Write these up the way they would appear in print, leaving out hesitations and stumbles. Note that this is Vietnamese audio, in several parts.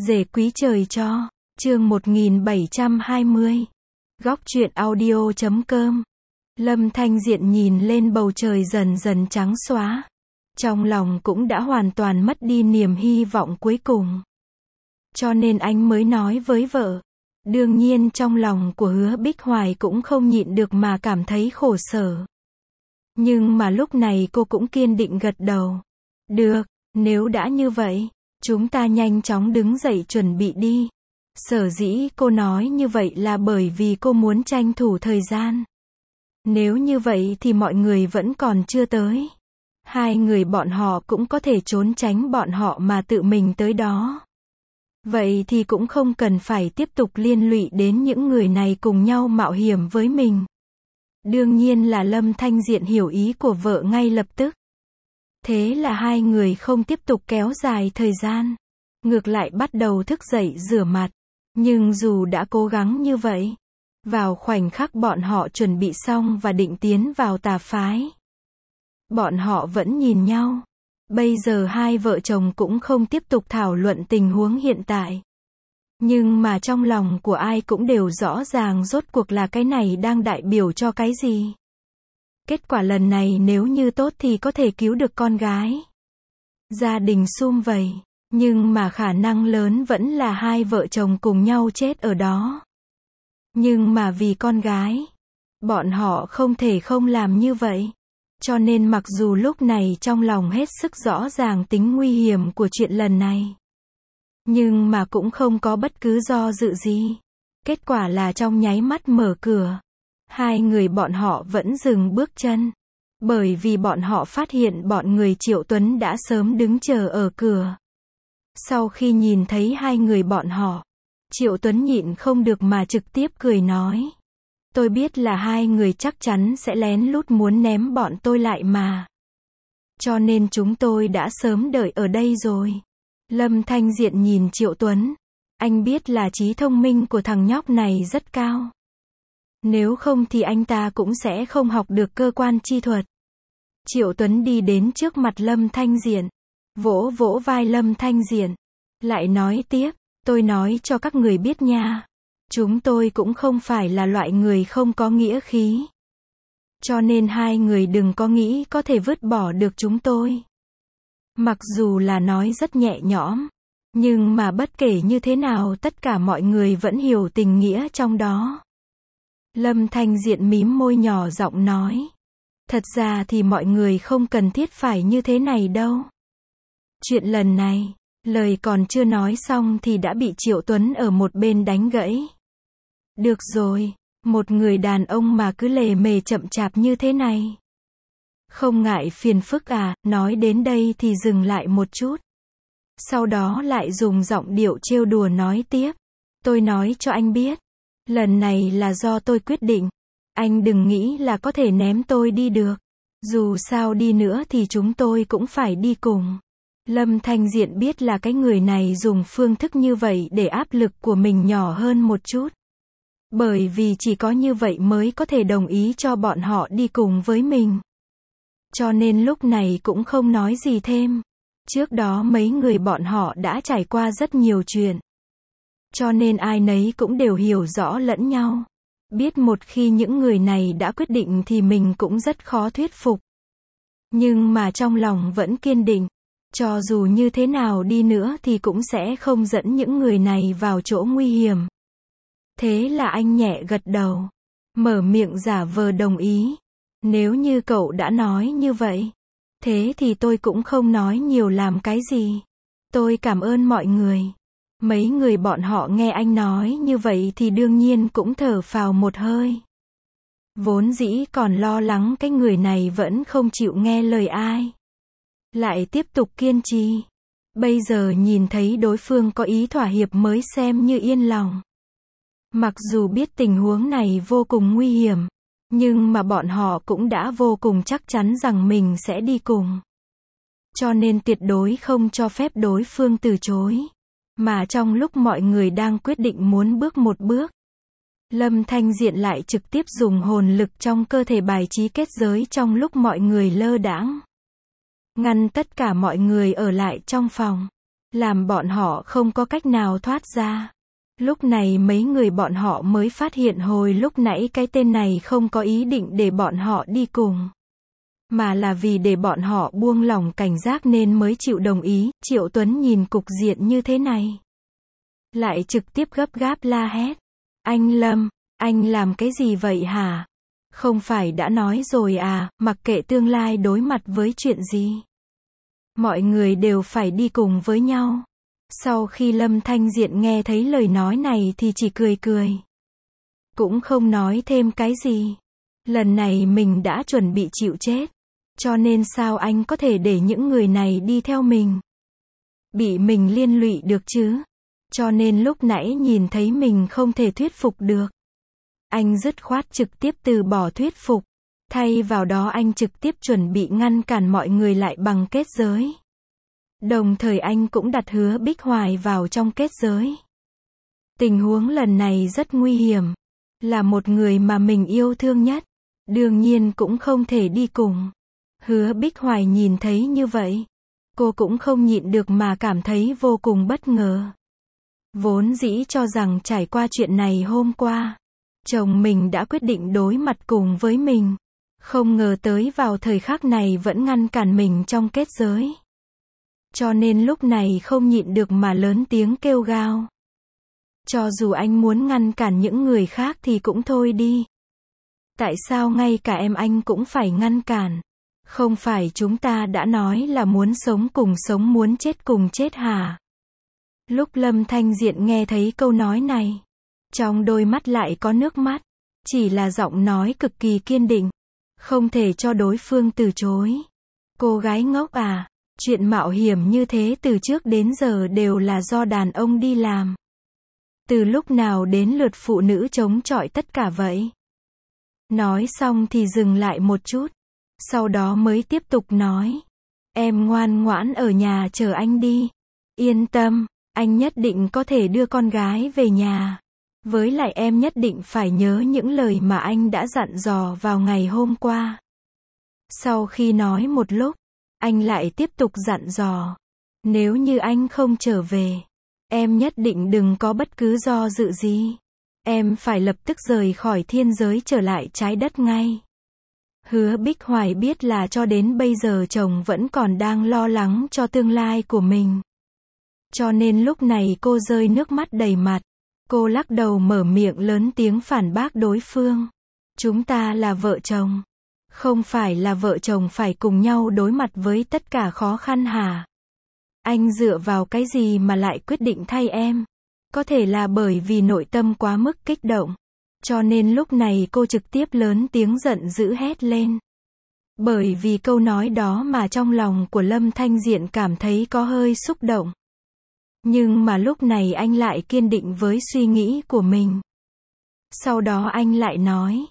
Rể quý trời cho. Chương 1720. Góc truyện audio.com. Lâm Thanh Diện nhìn lên bầu trời dần dần trắng xóa. Trong lòng cũng đã hoàn toàn mất đi niềm hy vọng cuối cùng. Cho nên anh mới nói với vợ. Đương nhiên trong lòng của Hứa Bích Hoài cũng không nhịn được mà cảm thấy khổ sở. Nhưng mà lúc này cô cũng kiên định gật đầu. Được, nếu đã như vậy, chúng ta nhanh chóng đứng dậy chuẩn bị đi. Sở dĩ cô nói như vậy là bởi vì cô muốn tranh thủ thời gian. Nếu như vậy thì mọi người vẫn còn chưa tới. Hai người bọn họ cũng có thể trốn tránh bọn họ mà tự mình tới đó. Vậy thì cũng không cần phải tiếp tục liên lụy đến những người này cùng nhau mạo hiểm với mình. Đương nhiên là Lâm Thanh Diện hiểu ý của vợ ngay lập tức. Thế là hai người không tiếp tục kéo dài thời gian. Ngược lại bắt đầu thức dậy rửa mặt. Nhưng dù đã cố gắng như vậy, vào khoảnh khắc bọn họ chuẩn bị xong và định tiến vào tà phái, bọn họ vẫn nhìn nhau. Bây giờ hai vợ chồng cũng không tiếp tục thảo luận tình huống hiện tại. Nhưng mà trong lòng của ai cũng đều rõ ràng rốt cuộc là cái này đang đại biểu cho cái gì. Kết quả lần này nếu như tốt thì có thể cứu được con gái. Gia đình sum vầy. Nhưng mà khả năng lớn vẫn là hai vợ chồng cùng nhau chết ở đó. Nhưng mà vì con gái, bọn họ không thể không làm như vậy. Cho nên mặc dù lúc này trong lòng hết sức rõ ràng tính nguy hiểm của chuyện lần này, nhưng mà cũng không có bất cứ do dự gì. Kết quả là trong nháy mắt mở cửa, hai người bọn họ vẫn dừng bước chân. Bởi vì bọn họ phát hiện bọn người Triệu Tuấn đã sớm đứng chờ ở cửa. Sau khi nhìn thấy hai người bọn họ, Triệu Tuấn nhịn không được mà trực tiếp cười nói. Tôi biết là hai người chắc chắn sẽ lén lút muốn ném bọn tôi lại mà. Cho nên chúng tôi đã sớm đợi ở đây rồi. Lâm Thanh Diện nhìn Triệu Tuấn. Anh biết là trí thông minh của thằng nhóc này rất cao. Nếu không thì anh ta cũng sẽ không học được cơ quan chi thuật. Triệu Tuấn đi đến trước mặt Lâm Thanh Diện. Vỗ vỗ vai Lâm Thanh Diện. Lại nói tiếp, tôi nói cho các người biết nha. Chúng tôi cũng không phải là loại người không có nghĩa khí. Cho nên hai người đừng có nghĩ có thể vứt bỏ được chúng tôi. Mặc dù là nói rất nhẹ nhõm, nhưng mà bất kể như thế nào tất cả mọi người vẫn hiểu tình nghĩa trong đó. Lâm Thanh Diện mím môi nhỏ giọng nói. Thật ra thì mọi người không cần thiết phải như thế này đâu. Chuyện lần này, lời còn chưa nói xong thì đã bị Triệu Tuấn ở một bên đánh gãy. Được rồi, một người đàn ông mà cứ lề mề chậm chạp như thế này. Không ngại phiền phức à, nói đến đây thì dừng lại một chút. Sau đó lại dùng giọng điệu trêu đùa nói tiếp. Tôi nói cho anh biết, lần này là do tôi quyết định. Anh đừng nghĩ là có thể ném tôi đi được. Dù sao đi nữa thì chúng tôi cũng phải đi cùng. Lâm Thanh Diện biết là cái người này dùng phương thức như vậy để áp lực của mình nhỏ hơn một chút. Bởi vì chỉ có như vậy mới có thể đồng ý cho bọn họ đi cùng với mình. Cho nên lúc này cũng không nói gì thêm. Trước đó mấy người bọn họ đã trải qua rất nhiều chuyện. Cho nên ai nấy cũng đều hiểu rõ lẫn nhau. Biết một khi những người này đã quyết định thì mình cũng rất khó thuyết phục. Nhưng mà trong lòng vẫn kiên định. Cho dù như thế nào đi nữa thì cũng sẽ không dẫn những người này vào chỗ nguy hiểm. Thế là anh nhẹ gật đầu. Mở miệng giả vờ đồng ý. Nếu như cậu đã nói như vậy, thế thì tôi cũng không nói nhiều làm cái gì. Tôi cảm ơn mọi người. Mấy người bọn họ nghe anh nói như vậy thì đương nhiên cũng thở phào một hơi. Vốn dĩ còn lo lắng cái người này vẫn không chịu nghe lời ai. Lại tiếp tục kiên trì. Bây giờ nhìn thấy đối phương có ý thỏa hiệp mới xem như yên lòng. Mặc dù biết tình huống này vô cùng nguy hiểm, nhưng mà bọn họ cũng đã vô cùng chắc chắn rằng mình sẽ đi cùng. Cho nên tuyệt đối không cho phép đối phương từ chối. Mà trong lúc mọi người đang quyết định muốn bước một bước, Lâm Thanh Diện lại trực tiếp dùng hồn lực trong cơ thể bài trí kết giới trong lúc mọi người lơ đãng. Ngăn tất cả mọi người ở lại trong phòng. làm bọn họ không có cách nào thoát ra. Lúc này mấy người bọn họ mới phát hiện hồi lúc nãy cái tên này không có ý định để bọn họ đi cùng, mà là vì để bọn họ buông lỏng cảnh giác nên mới chịu đồng ý. Triệu Tuấn nhìn cục diện như thế này, lại trực tiếp gấp gáp la hét. Anh Lâm, anh làm cái gì vậy hả? Không phải đã nói rồi à, mặc kệ tương lai đối mặt với chuyện gì, mọi người đều phải đi cùng với nhau. Sau khi Lâm Thanh Diện nghe thấy lời nói này thì chỉ cười cười, cũng không nói thêm cái gì. Lần này mình đã chuẩn bị chịu chết, cho nên sao anh có thể để những người này đi theo mình, bị mình liên lụy được chứ? Cho nên lúc nãy nhìn thấy mình không thể thuyết phục được, anh dứt khoát trực tiếp từ bỏ thuyết phục. Thay vào đó anh trực tiếp chuẩn bị ngăn cản mọi người lại bằng kết giới. Đồng thời anh cũng đặt Hứa Bích Hoài vào trong kết giới. Tình huống lần này rất nguy hiểm, là một người mà mình yêu thương nhất, đương nhiên cũng không thể đi cùng. Hứa Bích Hoài nhìn thấy như vậy, cô cũng không nhịn được mà cảm thấy vô cùng bất ngờ. Vốn dĩ cho rằng trải qua chuyện này hôm qua, chồng mình đã quyết định đối mặt cùng với mình, không ngờ tới vào thời khắc này vẫn ngăn cản mình trong kết giới. Cho nên lúc này không nhịn được mà lớn tiếng kêu gào. Cho dù anh muốn ngăn cản những người khác thì cũng thôi đi. Tại sao ngay cả em anh cũng phải ngăn cản? Không phải chúng ta đã nói là muốn sống cùng sống, muốn chết cùng chết hả? Lúc Lâm Thanh Diện nghe thấy câu nói này, trong đôi mắt lại có nước mắt, chỉ là giọng nói cực kỳ kiên định, không thể cho đối phương từ chối. Cô gái ngốc à, chuyện mạo hiểm như thế từ trước đến giờ đều là do đàn ông đi làm. Từ lúc nào đến lượt phụ nữ chống chọi tất cả vậy? Nói xong thì dừng lại một chút, sau đó mới tiếp tục nói. Em ngoan ngoãn ở nhà chờ anh đi. Yên tâm, anh nhất định có thể đưa con gái về nhà. Với lại em nhất định phải nhớ những lời mà anh đã dặn dò vào ngày hôm qua. Sau khi nói một lúc, anh lại tiếp tục dặn dò. Nếu như anh không trở về, em nhất định đừng có bất cứ do dự gì. Em phải lập tức rời khỏi thiên giới trở lại trái đất ngay. Hứa Bích Hoài biết là cho đến bây giờ chồng vẫn còn đang lo lắng cho tương lai của mình. Cho nên lúc này cô rơi nước mắt đầy mặt. Cô lắc đầu mở miệng lớn tiếng phản bác đối phương. Chúng ta là vợ chồng. Không phải là vợ chồng phải cùng nhau đối mặt với tất cả khó khăn hả? Anh dựa vào cái gì mà lại quyết định thay em? Có thể là bởi vì nội tâm quá mức kích động. Cho nên lúc này cô trực tiếp lớn tiếng giận dữ hét lên. Bởi vì câu nói đó mà trong lòng của Lâm Thanh Diện cảm thấy có hơi xúc động. Nhưng mà lúc này anh lại kiên định với suy nghĩ của mình. Sau đó anh lại nói.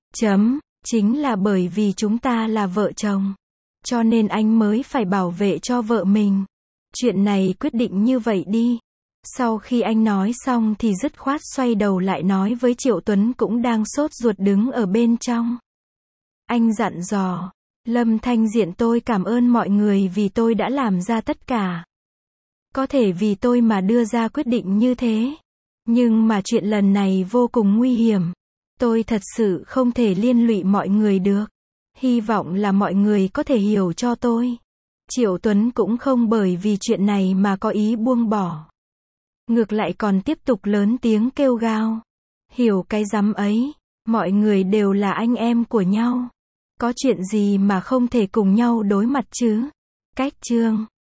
Chính là bởi vì chúng ta là vợ chồng. Cho nên anh mới phải bảo vệ cho vợ mình. Chuyện này quyết định như vậy đi. Sau khi anh nói xong thì dứt khoát xoay đầu lại nói với Triệu Tuấn cũng đang sốt ruột đứng ở bên trong. Anh dặn dò. Lâm Thanh Diện, tôi cảm ơn mọi người vì tôi đã làm ra tất cả. Có thể vì tôi mà đưa ra quyết định như thế. Nhưng mà chuyện lần này vô cùng nguy hiểm. Tôi thật sự không thể liên lụy mọi người được. Hy vọng là mọi người có thể hiểu cho tôi. Triệu Tuấn cũng không bởi vì chuyện này mà có ý buông bỏ. Ngược lại còn tiếp tục lớn tiếng kêu gào. Hiểu cái rắm ấy, mọi người đều là anh em của nhau. Có chuyện gì mà không thể cùng nhau đối mặt chứ? Cách chương